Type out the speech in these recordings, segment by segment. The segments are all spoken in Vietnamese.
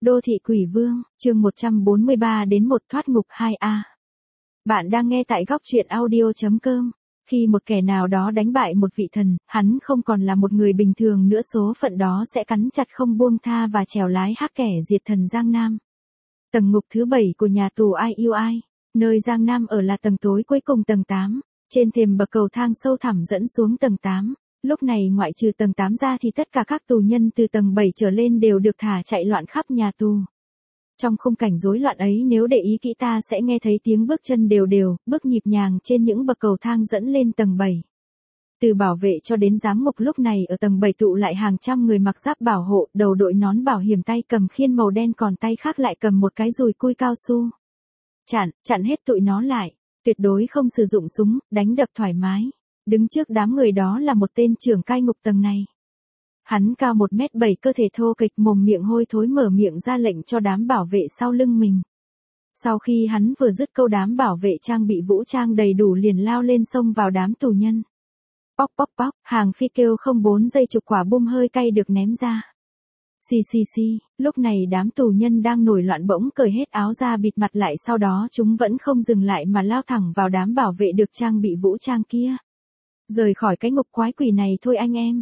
Đô thị quỷ vương, chương 143 đến 1 thoát ngục 2A. Bạn đang nghe tại góc truyện audio.com. Khi một kẻ nào đó đánh bại một vị thần, hắn không còn là một người bình thường nữa, số phận đó sẽ cắn chặt không buông tha và trèo lái hắc kẻ diệt thần Giang Nam. Tầng ngục thứ 7 của nhà tù Ai Yêu Ai, nơi Giang Nam ở là tầng tối cuối cùng, tầng 8. Trên thềm bậc cầu thang sâu thẳm dẫn xuống tầng 8. Lúc này ngoại trừ tầng 8 ra thì tất cả các tù nhân từ tầng 7 trở lên đều được thả chạy loạn khắp nhà tù. Trong khung cảnh rối loạn ấy, nếu để ý kỹ ta sẽ nghe thấy tiếng bước chân đều đều, bước nhịp nhàng trên những bậc cầu thang dẫn lên tầng 7. Từ bảo vệ cho đến giám ngục lúc này ở tầng 7 tụ lại hàng trăm người mặc giáp bảo hộ, đầu đội nón bảo hiểm, tay cầm khiên màu đen, còn tay khác lại cầm một cái dùi cui cao su. Chặn hết tụi nó lại, tuyệt đối không sử dụng súng, đánh đập thoải mái. Đứng trước đám người đó là một tên trưởng cai ngục tầng này. Hắn cao 1m7, cơ thể thô kịch, mồm miệng hôi thối, mở miệng ra lệnh cho đám bảo vệ sau lưng mình. Sau khi hắn vừa dứt câu, đám bảo vệ trang bị vũ trang đầy đủ liền lao lên xông vào đám tù nhân. Póc póc póc, hàng phi kêu không 4 giây chục quả bom hơi cay được ném ra. Xì, lúc này đám tù nhân đang nổi loạn bỗng cởi hết áo ra bịt mặt lại, sau đó chúng vẫn không dừng lại mà lao thẳng vào đám bảo vệ được trang bị vũ trang kia. Rời khỏi cái ngục quái quỷ này thôi anh em.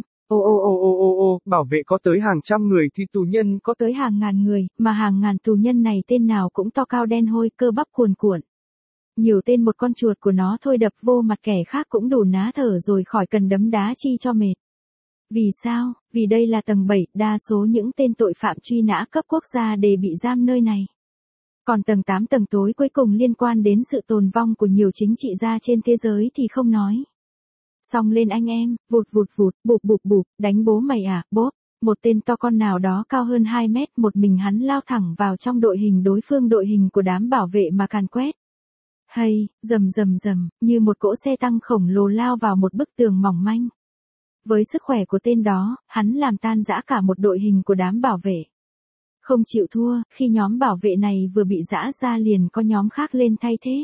Ồ, bảo vệ có tới hàng trăm người thì tù nhân có tới hàng ngàn người, mà hàng ngàn tù nhân này tên nào cũng to cao đen hôi, cơ bắp cuồn cuộn. Nhiều tên một con chuột của nó thôi đập vô mặt kẻ khác cũng đủ ná thở rồi, khỏi cần đấm đá chi cho mệt. Vì sao? Vì đây là tầng 7, đa số những tên tội phạm truy nã cấp quốc gia đều bị giam nơi này. Còn tầng 8, tầng tối cuối cùng, liên quan đến sự tồn vong của nhiều chính trị gia trên thế giới thì không nói. Xong lên anh em, vụt, bụp, đánh bố mày à, bốp. Một tên to con nào đó cao hơn 2 mét, một mình hắn lao thẳng vào trong đội hình đối phương, đội hình của đám bảo vệ mà càn quét. Hay, rầm, như một cỗ xe tăng khổng lồ lao vào một bức tường mỏng manh. Với sức khỏe của tên đó, hắn làm tan rã cả một đội hình của đám bảo vệ. Không chịu thua, khi nhóm bảo vệ này vừa bị giã ra liền có nhóm khác lên thay thế.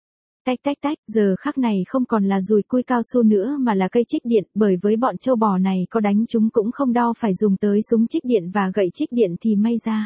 Tách, giờ khắc này không còn là dùi cui cao su nữa mà là cây trích điện, bởi với bọn trâu bò này có đánh chúng cũng không đau, phải dùng tới súng trích điện và gậy trích điện thì may ra.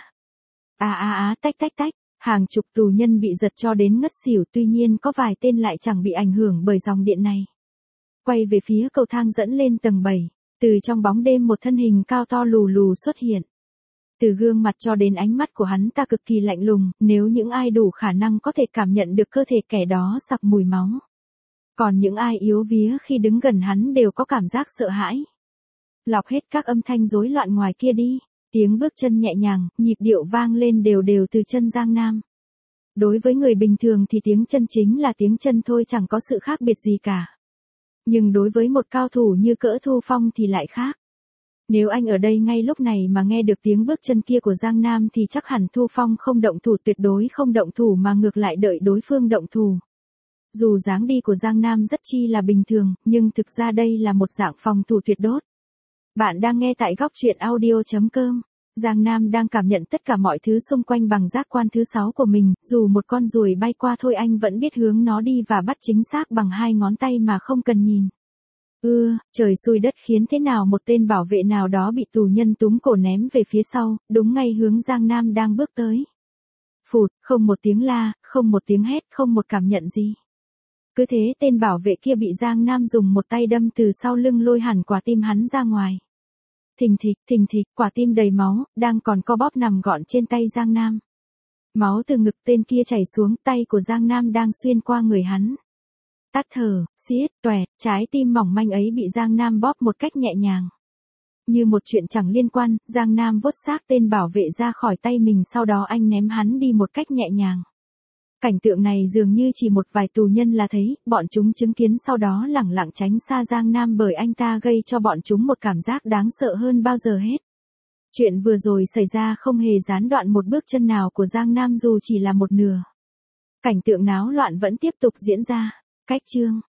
Tách, hàng chục tù nhân bị giật cho đến ngất xỉu, tuy nhiên có vài tên lại chẳng bị ảnh hưởng bởi dòng điện này. Quay về phía cầu thang dẫn lên tầng 7, từ trong bóng đêm một thân hình cao to lù xuất hiện. Từ gương mặt cho đến ánh mắt của hắn ta cực kỳ lạnh lùng, nếu những ai đủ khả năng có thể cảm nhận được cơ thể kẻ đó sặc mùi máu. Còn những ai yếu vía khi đứng gần hắn đều có cảm giác sợ hãi. Lọc hết các âm thanh rối loạn ngoài kia đi, tiếng bước chân nhẹ nhàng, nhịp điệu vang lên đều đều từ chân Giang Nam. Đối với người bình thường thì tiếng chân chính là tiếng chân thôi, chẳng có sự khác biệt gì cả. Nhưng đối với một cao thủ như cỡ Thu Phong thì lại khác. Nếu anh ở đây ngay lúc này mà nghe được tiếng bước chân kia của Giang Nam thì chắc hẳn Thu Phong không động thủ, tuyệt đối không động thủ, mà ngược lại đợi đối phương động thủ. Dù dáng đi của Giang Nam rất chi là bình thường, nhưng thực ra đây là một dạng phòng thủ tuyệt đốt. Bạn đang nghe tại góc truyện audio.com. Giang Nam đang cảm nhận tất cả mọi thứ xung quanh bằng giác quan thứ 6 của mình, dù một con ruồi bay qua thôi anh vẫn biết hướng nó đi và bắt chính xác bằng 2 ngón tay mà không cần nhìn. Trời xui đất khiến thế nào một tên bảo vệ nào đó bị tù nhân túm cổ ném về phía sau, đúng ngay hướng Giang Nam đang bước tới. Phụt, không một tiếng la, không một tiếng hét, không một cảm nhận gì. Cứ thế tên bảo vệ kia bị Giang Nam dùng một tay đâm từ sau lưng, lôi hẳn quả tim hắn ra ngoài. Thình thịch, quả tim đầy máu, đang còn co bóp nằm gọn trên tay Giang Nam. Máu từ ngực tên kia chảy xuống, tay của Giang Nam đang xuyên qua người hắn. Tắt thở, xiết, toẹt, trái tim mỏng manh ấy bị Giang Nam bóp một cách nhẹ nhàng. Như một chuyện chẳng liên quan, Giang Nam vuốt xác tên bảo vệ ra khỏi tay mình, sau đó anh ném hắn đi một cách nhẹ nhàng. Cảnh tượng này dường như chỉ một vài tù nhân là thấy, bọn chúng chứng kiến sau đó lẳng lặng tránh xa Giang Nam, bởi anh ta gây cho bọn chúng một cảm giác đáng sợ hơn bao giờ hết. Chuyện vừa rồi xảy ra không hề gián đoạn một bước chân nào của Giang Nam dù chỉ là một nửa. Cảnh tượng náo loạn vẫn tiếp tục diễn ra. Cách chương